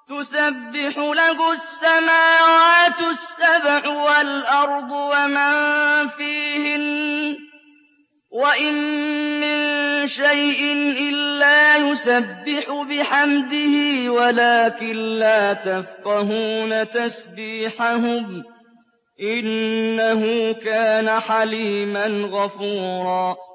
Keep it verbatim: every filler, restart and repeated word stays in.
تُسَبِّحُ لَهُ السَّمَاوَاتُ السَّبْعُ وَالْأَرْضُ وَمَن فِيهِنَّ ۚ وَإِن مِّن شَيْءٍ إِلَّا يُسَبِّحُ بِحَمْدِهِ وَلَٰكِن لَّا تَفْقَهُونَ تَسْبِيحَهُمْ ۗ إِنَّهُ كَانَ حَلِيمًا غَفُورًا